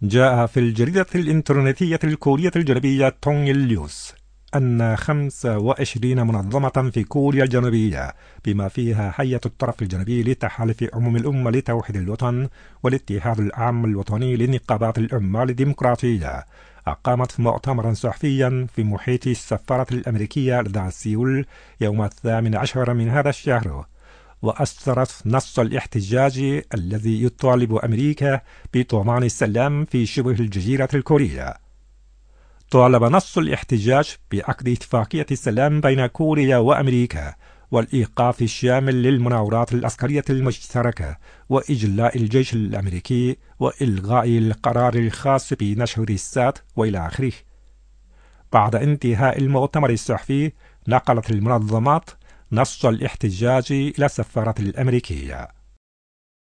جاء في الجريدة الإنترنتية الكورية الجنوبية تونغ نيوز أن 25 منظمة في كوريا الجنوبية بما فيها هيئة الطرف الجنوبي لتحالف عموم الأمة لتوحيد الوطن والاتحاد العام الوطني لنقابات العمال الديمقراطية أقامت مؤتمرا صحفيا في محيط السفارة الأمريكية لدى سيول يوم 18 من هذا الشهر، وأصدرت نص الاحتجاج الذي يطالب أمريكا بضمان السلام في شبه الجزيرة الكورية. طالب نص الاحتجاج بعقد اتفاقية السلام بين كوريا وأمريكا والإيقاف الشامل للمناورات العسكرية المشتركة وإجلاء الجيش الأمريكي وإلغاء القرار الخاص بنشر السات وإلى آخره. بعد انتهاء المؤتمر الصحفي نقلت المنظمات نص الاحتجاج إلى السفارة الأمريكية.